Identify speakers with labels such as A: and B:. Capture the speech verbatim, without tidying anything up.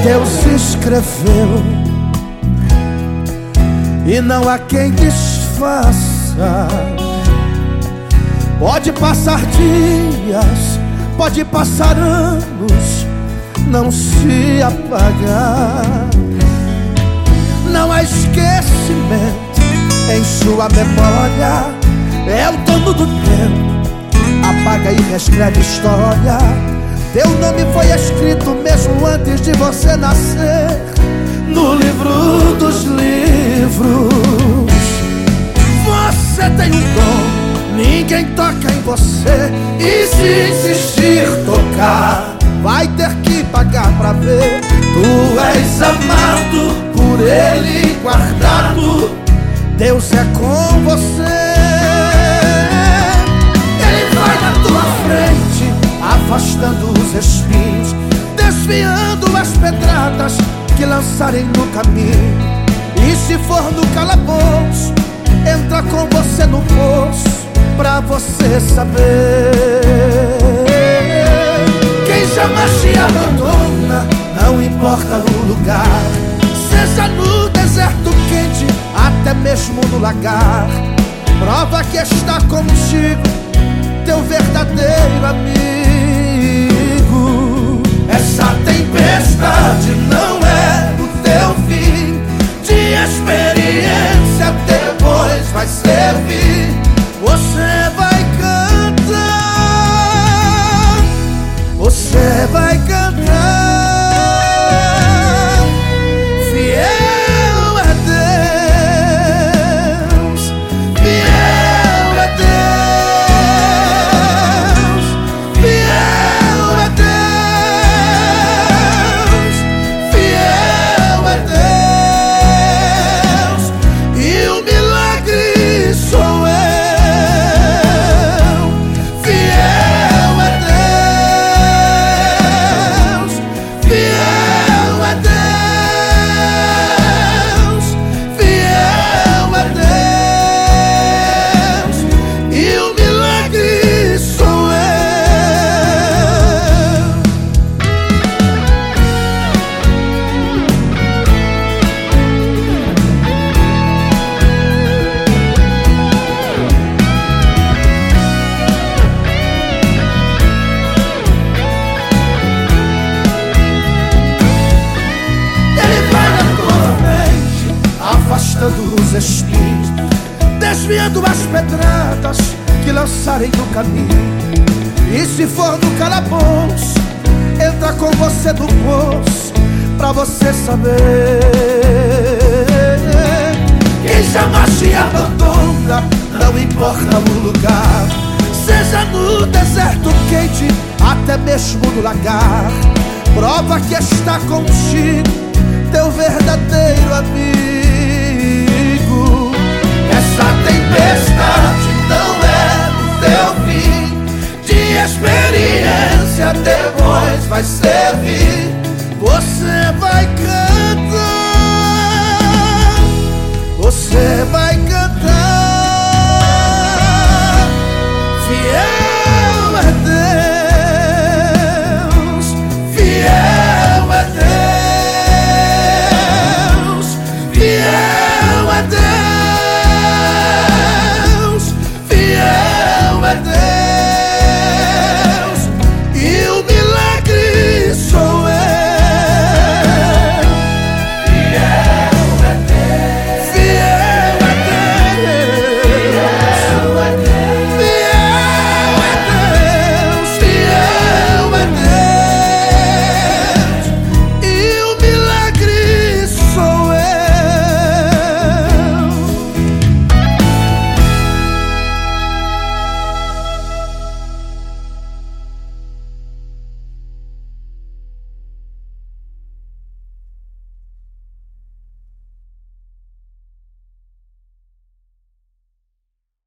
A: Deus escreveu e não há quem desfaça. Pode passar dias, pode passar anos, não se apagar. Não há esquecimento em sua memória. É o dono do tempo, apaga e reescreve história. Teu nome foi escrito mesmo antes de você nascer, no livro dos livros. Você tem um dom, ninguém toca em você. E se insistir tocar, vai ter que pagar pra ver. Tu és amado, por ele guardado. Deus é com você. Ele vai na tua frente, afastando os espinhos, desviando as pedradas que lançarem no caminho. E se for no calabouço, entra com você no poço, pra você saber. Quem jamais te abandona, não importa o lugar, seja no deserto quente, até mesmo no lagar. Prova que está contigo, teu verdadeiro amigo. Essa tempestade não é o teu fim, de experiência depois vai servir. Você vai cantar, você vai cantar. Fiel é Deus, fiel é Deus, fiel é Deus, fiel é Deus. E o milagre sou eu. Fiel é Deus, fiel é Deus, fiel é Deus. E o milagre sou eu. Ele vai na tua frente, afastando os espinhos, desviando as pedradas que lançarem no caminho. E se for no calabouço, entra com você no poço, pra você saber. Quem jamais te abandona, não importa o lugar, seja no deserto quente, até mesmo no lagar. Prova que está contigo, teu verdadeiro amigo. Essa tempestade não é o teu fim, de experiência depois vai servir. Você vai cantar, você vai